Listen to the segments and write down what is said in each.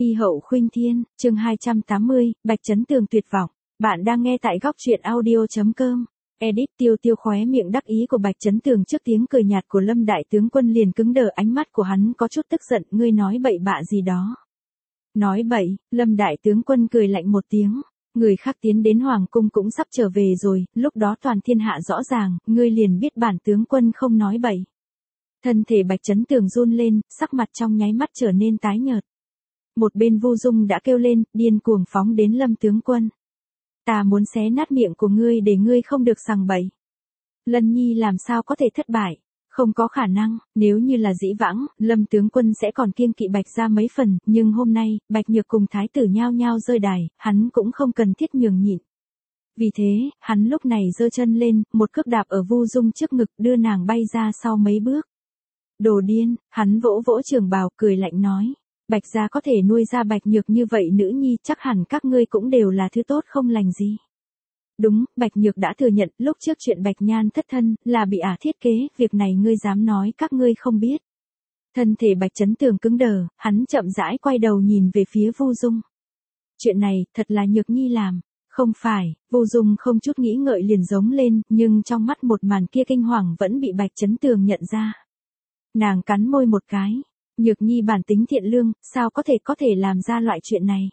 Y hậu khuynh thiên, chương 280, Bạch Chấn Tường tuyệt vọng. Bạn đang nghe tại góc truyện audio.com. Edit Tiêu Tiêu khóe miệng đắc ý của Bạch Chấn Tường trước tiếng cười nhạt của Lâm Đại Tướng Quân liền cứng đờ, ánh mắt của hắn có chút tức giận, ngươi nói bậy bạ gì đó. Nói bậy, Lâm Đại Tướng Quân cười lạnh một tiếng. Người khác tiến đến Hoàng Cung cũng sắp trở về rồi, lúc đó toàn thiên hạ rõ ràng, ngươi liền biết bản tướng quân không nói bậy. Thân thể Bạch Chấn Tường run lên, sắc mặt trong nháy mắt trở nên tái nhợt. Một bên Vu Dung đã kêu lên, điên cuồng phóng đến Lâm tướng quân. Ta muốn xé nát miệng của ngươi để ngươi không được sằng bậy. Lân Nhi làm sao có thể thất bại? Không có khả năng, nếu như là dĩ vãng, Lâm tướng quân sẽ còn kiêng kỵ Bạch ra mấy phần, nhưng hôm nay, Bạch Nhược cùng thái tử nhao nhao rơi đài, hắn cũng không cần thiết nhường nhịn. Vì thế, hắn lúc này giơ chân lên, một cước đạp ở Vu Dung trước ngực, đưa nàng bay ra sau mấy bước. Đồ điên, hắn vỗ vỗ trường bào, cười lạnh nói. Bạch gia có thể nuôi ra Bạch Nhược như vậy nữ nhi, chắc hẳn các ngươi cũng đều là thứ tốt không lành gì. Đúng, Bạch Nhược đã thừa nhận, lúc trước chuyện Bạch Nhan thất thân, là bị ả thiết kế, việc này ngươi dám nói các ngươi không biết. Thân thể Bạch Chấn Tường cứng đờ, hắn chậm rãi quay đầu nhìn về phía Vu Dung. Chuyện này, thật là Nhược nhi làm. Không phải, Vu Dung không chút nghĩ ngợi liền giống lên, nhưng trong mắt một màn kia kinh hoàng vẫn bị Bạch Chấn Tường nhận ra. Nàng cắn môi một cái. Nhược nhi bản tính thiện lương, sao có thể làm ra loại chuyện này?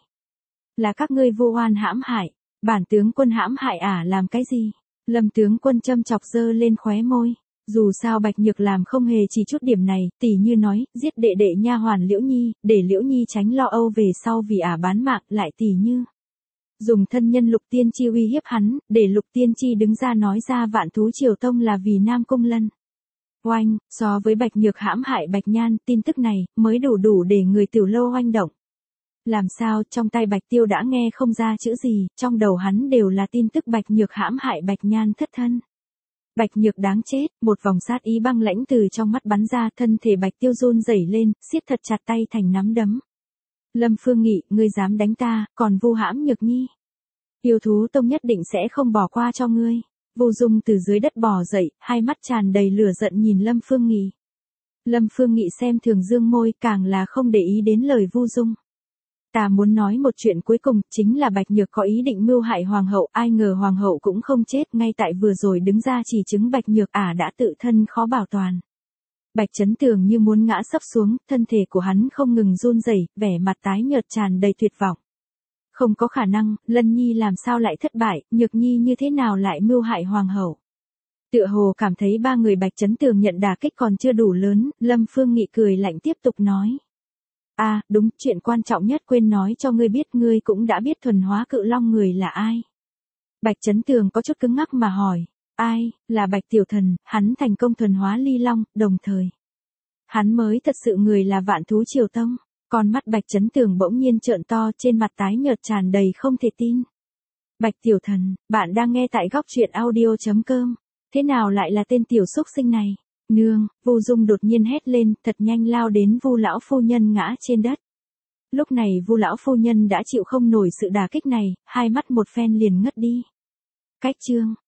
Là các ngươi vu oan hãm hại, bản tướng quân hãm hại ả làm cái gì? Lâm tướng quân châm chọc giơ lên khóe môi. Dù sao Bạch Nhược làm không hề chỉ chút điểm này, tỉ như nói, giết đệ đệ nha hoàn Liễu Nhi, để Liễu Nhi tránh lo âu về sau vì ả bán mạng, lại tỉ như dùng thân nhân Lục Tiên Chi uy hiếp hắn, để Lục Tiên Chi đứng ra nói ra Vạn Thú Triều Tông là vì Nam Cung Lân. Oanh, so với Bạch Nhược hãm hại Bạch Nhan, tin tức này mới đủ để người Tiểu Lâu oanh động. Làm sao, trong tay Bạch Tiêu đã nghe không ra chữ gì, trong đầu hắn đều là tin tức Bạch Nhược hãm hại Bạch Nhan thất thân. Bạch Nhược đáng chết, một vòng sát ý băng lãnh từ trong mắt bắn ra, thân thể Bạch Tiêu run rẩy lên, siết thật chặt tay thành nắm đấm. Lâm Phương Nghị, ngươi dám đánh ta, còn vu hãm Nhược nhi. Yêu thú tông nhất định sẽ không bỏ qua cho ngươi. Vu Dung từ dưới đất bò dậy, hai mắt tràn đầy lửa giận nhìn Lâm Phương Nghị. Lâm Phương Nghị xem thường dương môi, càng là không để ý đến lời Vu Dung. Ta muốn nói một chuyện cuối cùng, chính là Bạch Nhược có ý định mưu hại hoàng hậu, ai ngờ hoàng hậu cũng không chết, ngay tại vừa rồi đứng ra chỉ chứng Bạch Nhược ả đã tự thân khó bảo toàn. Bạch Chấn Tường như muốn ngã sấp xuống, thân thể của hắn không ngừng run rẩy, vẻ mặt tái nhợt tràn đầy tuyệt vọng. Không có khả năng, Lân Nhi làm sao lại thất bại, Nhược nhi như thế nào lại mưu hại hoàng hậu. Tựa hồ cảm thấy ba người Bạch Chấn Tường nhận đả kích còn chưa đủ lớn, Lâm Phương Nghị cười lạnh tiếp tục nói. Đúng, chuyện quan trọng nhất quên nói cho ngươi biết, ngươi cũng đã biết thuần hóa cự long người là ai. Bạch Chấn Tường có chút cứng ngắc mà hỏi, ai, là Bạch Tiểu Thần, hắn thành công thuần hóa ly long, đồng thời. Hắn mới thật sự người là Vạn Thú Triều Tông. Con mắt Bạch Chấn Tường bỗng nhiên trợn to, trên mặt tái nhợt tràn đầy không thể tin. Bạch Tiểu Thần, bạn đang nghe tại góc truyện audio.com. Thế nào lại là tên tiểu xúc sinh này? Nương, Vu Dung đột nhiên hét lên, thật nhanh lao đến Vu lão phu nhân ngã trên đất. Lúc này Vu lão phu nhân đã chịu không nổi sự đả kích này, hai mắt một phen liền ngất đi. Cách chương